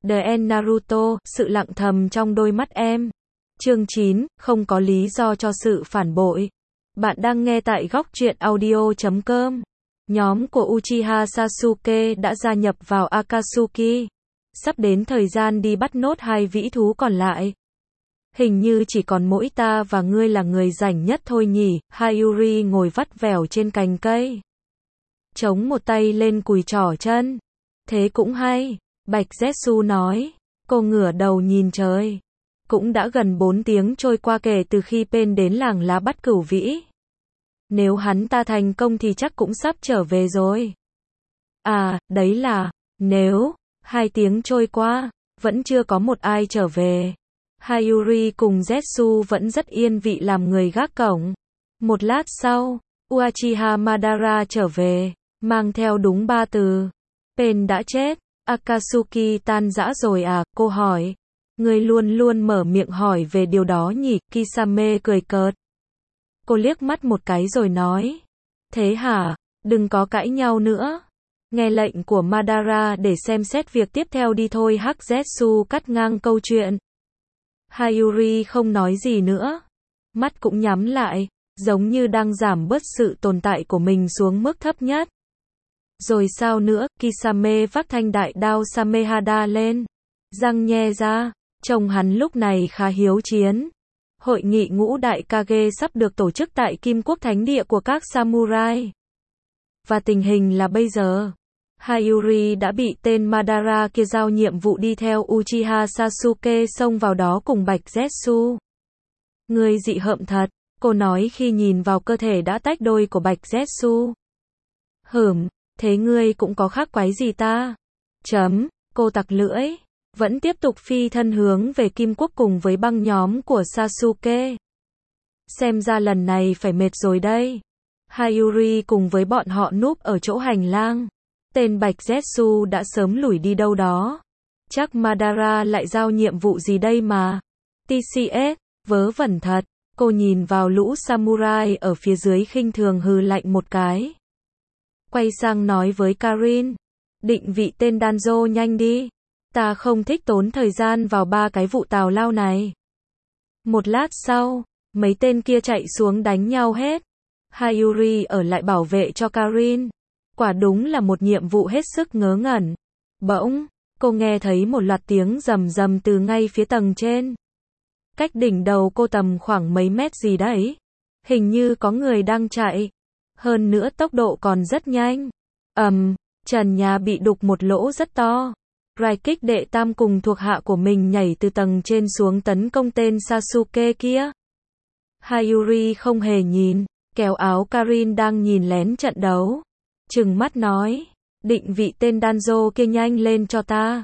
The End Naruto, sự lặng thầm trong đôi mắt em. Chương 9, không có lý do cho sự phản bội. Bạn đang nghe tại góc truyện audio.com. Nhóm của Uchiha Sasuke đã gia nhập vào Akatsuki. Sắp đến thời gian đi bắt nốt hai vĩ thú còn lại. Hình như chỉ còn mỗi ta và ngươi là người rảnh nhất thôi nhỉ. Hayuri ngồi vắt vẻo trên cành cây, chống một tay lên cùi trỏ chân. Thế cũng hay, Bạch Zetsu nói. Cô ngửa đầu nhìn trời. Cũng đã gần 4 tiếng trôi qua kể từ khi Pain đến làng lá bắt cửu vĩ. Nếu hắn ta thành công thì chắc cũng sắp trở về rồi. À, đấy là, nếu, 2 tiếng trôi qua, vẫn chưa có một ai trở về. Hayuri cùng Zetsu vẫn rất yên vị làm người gác cổng. Một lát sau, Uchiha Madara trở về, mang theo đúng 3 từ. Pain đã chết. Akatsuki tan rã rồi à, cô hỏi. Người luôn luôn mở miệng hỏi về điều đó nhỉ, Kisame cười cợt. Cô liếc mắt một cái rồi nói. Thế hả, đừng có cãi nhau nữa. Nghe lệnh của Madara để xem xét việc tiếp theo đi thôi. Hắc Zetsu cắt ngang câu chuyện. Hayuri không nói gì nữa. Mắt cũng nhắm lại, giống như đang giảm bớt sự tồn tại của mình xuống mức thấp nhất. Rồi sao nữa, Kisame vác thanh đại đao Samehada lên. Răng nhe ra, trông hắn lúc này khá hiếu chiến. Hội nghị ngũ đại Kage sắp được tổ chức tại Kim Quốc Thánh Địa của các samurai. Và tình hình là bây giờ, Hayuri đã bị tên Madara kia giao nhiệm vụ đi theo Uchiha Sasuke xông vào đó cùng Bạch Zetsu. Người dị hợm thật, cô nói khi nhìn vào cơ thể đã tách đôi của Bạch Zetsu. Thế ngươi cũng có khác quái gì ta? Cô tặc lưỡi, vẫn tiếp tục phi thân hướng về Kim Quốc cùng với băng nhóm của Sasuke. Xem ra lần này phải mệt rồi đây. Hayuri cùng với bọn họ núp ở chỗ hành lang. Tên Bạch Zetsu đã sớm lủi đi đâu đó. Chắc Madara lại giao nhiệm vụ gì đây mà. TCS, vớ vẩn thật. Cô nhìn vào lũ samurai ở phía dưới khinh thường hừ lạnh một cái. Quay sang nói với Karin. Định vị tên Danzo nhanh đi. Ta không thích tốn thời gian vào 3 cái vụ tào lao này. Một lát sau, mấy tên kia chạy xuống đánh nhau hết. Hayuri ở lại bảo vệ cho Karin. Quả đúng là một nhiệm vụ hết sức ngớ ngẩn. Bỗng, cô nghe thấy một loạt tiếng rầm rầm từ ngay phía tầng trên. Cách đỉnh đầu cô tầm khoảng mấy mét gì đấy. Hình như có người đang chạy. Hơn nữa tốc độ còn rất nhanh. Trần nhà bị đục một lỗ rất to. Raikik đệ tam cùng thuộc hạ của mình nhảy từ tầng trên xuống tấn công tên Sasuke kia. Hayuri không hề nhìn, kéo áo Karin đang nhìn lén trận đấu. Trừng mắt nói, định vị tên Danzo kia nhanh lên cho ta.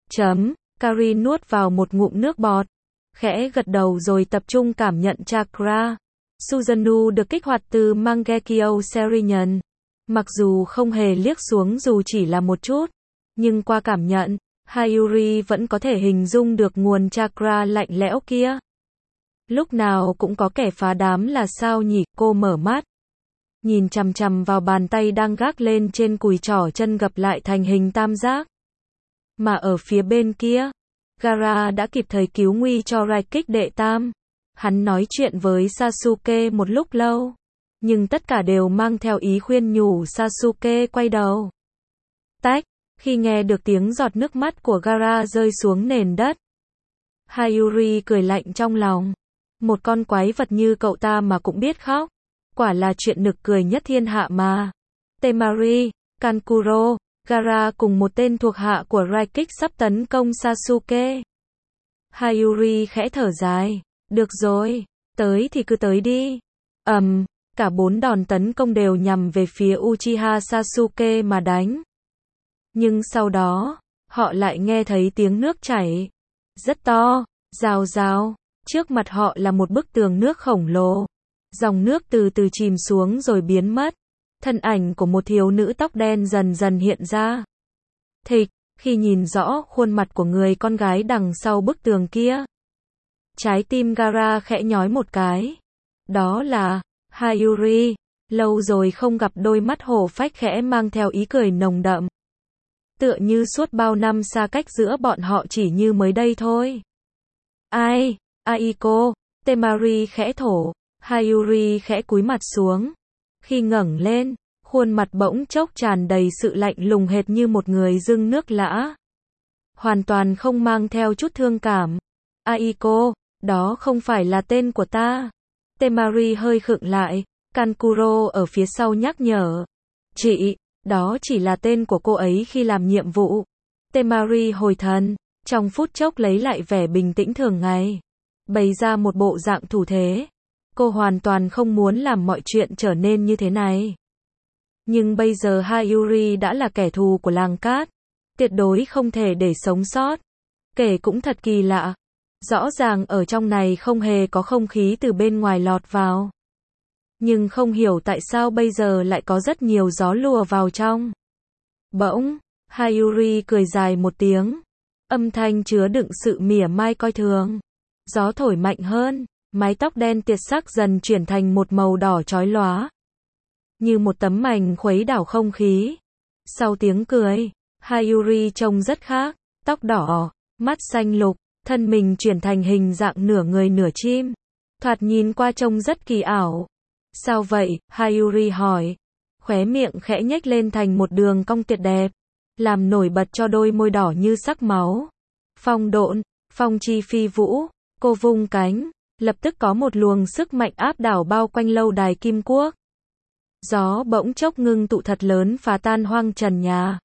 Karin nuốt vào một ngụm nước bọt, khẽ gật đầu rồi tập trung cảm nhận chakra. Susanoo được kích hoạt từ Mangekyo Serenian. Mặc dù không hề liếc xuống dù chỉ là một chút, nhưng qua cảm nhận, Hayuri vẫn có thể hình dung được nguồn chakra lạnh lẽo kia. Lúc nào cũng có kẻ phá đám là sao nhỉ? Cô mở mắt, nhìn chằm chằm vào bàn tay đang gác lên trên cùi trỏ chân gập lại thành hình tam giác. Mà ở phía bên kia, Gaara đã kịp thời cứu nguy cho Raikik đệ tam. Hắn nói chuyện với Sasuke một lúc lâu, nhưng tất cả đều mang theo ý khuyên nhủ Sasuke quay đầu. Tách, khi nghe được tiếng giọt nước mắt của Gaara rơi xuống nền đất, Hayuri cười lạnh trong lòng. Một con quái vật như cậu ta mà cũng biết khóc. Quả là chuyện nực cười nhất thiên hạ mà. Temari, Kankuro, Gaara cùng một tên thuộc hạ của Raikik sắp tấn công Sasuke. Hayuri khẽ thở dài. Được rồi, tới thì cứ tới đi. Cả 4 đòn tấn công đều nhằm về phía Uchiha Sasuke mà đánh. Nhưng sau đó, họ lại nghe thấy tiếng nước chảy. Rất to, rào rào. Trước mặt họ là một bức tường nước khổng lồ. Dòng nước từ từ chìm xuống rồi biến mất. Thân ảnh của một thiếu nữ tóc đen dần dần hiện ra. Thịch, khi nhìn rõ khuôn mặt của người con gái đằng sau bức tường kia, trái tim Gaara khẽ nhói một cái. Đó là Hayuri. Lâu rồi không gặp, đôi mắt hổ phách khẽ mang theo ý cười nồng đậm. Tựa như suốt bao năm xa cách giữa bọn họ chỉ như mới đây thôi. Ai, Aiko, Temari khẽ thổ, Hayuri khẽ cúi mặt xuống. Khi ngẩng lên, khuôn mặt bỗng chốc tràn đầy sự lạnh lùng hệt như một người dưng nước lã. Hoàn toàn không mang theo chút thương cảm. Aiko, đó không phải là tên của ta. Temari hơi khựng lại, Kankuro ở phía sau nhắc nhở. Chị, đó chỉ là tên của cô ấy khi làm nhiệm vụ. Temari hồi thần, trong phút chốc lấy lại vẻ bình tĩnh thường ngày. Bày ra một bộ dạng thủ thế. Cô hoàn toàn không muốn làm mọi chuyện trở nên như thế này. Nhưng bây giờ Hayuri đã là kẻ thù của làng cát. Tuyệt đối không thể để sống sót. Kể cũng thật kỳ lạ. Rõ ràng ở trong này không hề có không khí từ bên ngoài lọt vào. Nhưng không hiểu tại sao bây giờ lại có rất nhiều gió lùa vào trong. Bỗng, Hayuri cười dài một tiếng. Âm thanh chứa đựng sự mỉa mai coi thường. Gió thổi mạnh hơn, mái tóc đen tiệt sắc dần chuyển thành một màu đỏ chói lóa. Như một tấm mành khuấy đảo không khí. Sau tiếng cười, Hayuri trông rất khác, tóc đỏ, mắt xanh lục, thân mình chuyển thành hình dạng nửa người nửa chim. Thoạt nhìn qua trông rất kỳ ảo. Sao vậy? Hayuri hỏi. Khóe miệng khẽ nhếch lên thành một đường cong tuyệt đẹp, làm nổi bật cho đôi môi đỏ như sắc máu. Phong độn, phong chi phi vũ, cô vung cánh, lập tức có một luồng sức mạnh áp đảo bao quanh lâu đài Kim Quốc. Gió bỗng chốc ngưng tụ thật lớn phá tan hoang trần nhà.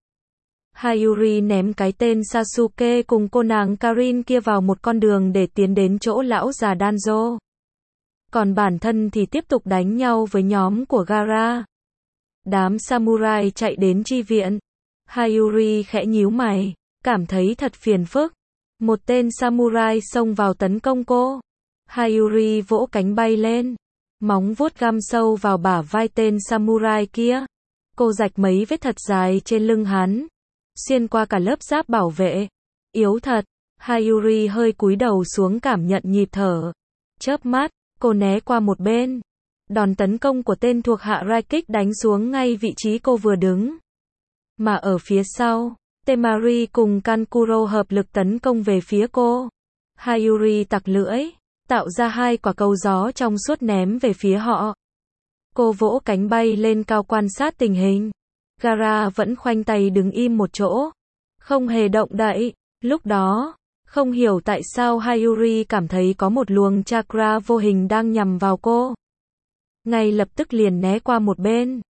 Hayuri ném cái tên Sasuke cùng cô nàng Karin kia vào một con đường để tiến đến chỗ lão già Danzo. Còn bản thân thì tiếp tục đánh nhau với nhóm của Gaara. Đám samurai chạy đến chi viện. Hayuri khẽ nhíu mày, cảm thấy thật phiền phức. Một tên samurai xông vào tấn công cô. Hayuri vỗ cánh bay lên. Móng vuốt găm sâu vào bả vai tên samurai kia. Cô rạch mấy vết thật dài trên lưng hắn. Xuyên qua cả lớp giáp bảo vệ. Yếu thật. Hayuri hơi cúi đầu xuống cảm nhận nhịp thở. Chớp mắt, cô né qua một bên. Đòn tấn công của tên thuộc hạ Raikik đánh xuống ngay vị trí cô vừa đứng. Mà ở phía sau, Temari cùng Kankuro hợp lực tấn công về phía cô. Hayuri tặc lưỡi, tạo ra hai quả cầu gió trong suốt ném về phía họ. Cô vỗ cánh bay lên cao quan sát tình hình. Gaara vẫn khoanh tay đứng im một chỗ, không hề động đậy. Lúc đó, không hiểu tại sao Hayuri cảm thấy có một luồng chakra vô hình đang nhằm vào cô. Ngay lập tức liền né qua một bên.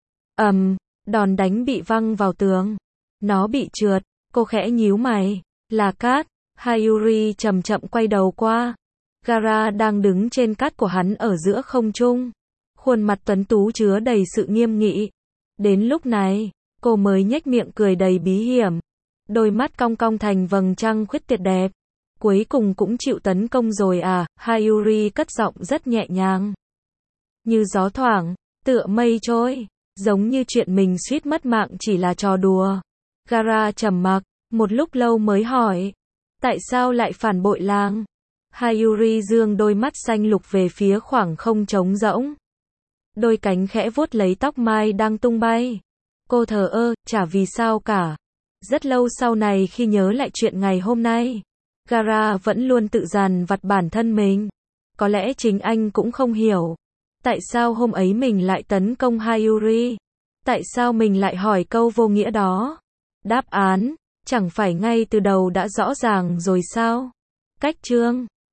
Đòn đánh bị văng vào tường. Nó bị trượt, cô khẽ nhíu mày. Là cát. Hayuri chậm chậm quay đầu qua. Gaara đang đứng trên cát của hắn ở giữa không trung. Khuôn mặt tuấn tú chứa đầy sự nghiêm nghị. Đến lúc này, cô mới nhếch miệng cười đầy bí hiểm. Đôi mắt cong cong thành vầng trăng khuyết tuyệt đẹp. Cuối cùng cũng chịu tấn công rồi à? Hayuri cất giọng rất nhẹ nhàng. Như gió thoảng, tựa mây trôi. Giống như chuyện mình suýt mất mạng chỉ là trò đùa. Gaara trầm mặc, một lúc lâu mới hỏi. Tại sao lại phản bội làng? Hayuri dương đôi mắt xanh lục về phía khoảng không trống rỗng. Đôi cánh khẽ vuốt lấy tóc mai đang tung bay. Cô thờ ơ, chả vì sao cả. Rất lâu sau này khi nhớ lại chuyện ngày hôm nay, Gaara vẫn luôn tự dằn vặt bản thân mình. Có lẽ chính anh cũng không hiểu. Tại sao hôm ấy mình lại tấn công Hayuri? Tại sao mình lại hỏi câu vô nghĩa đó? Đáp án, chẳng phải ngay từ đầu đã rõ ràng rồi sao? Cách chương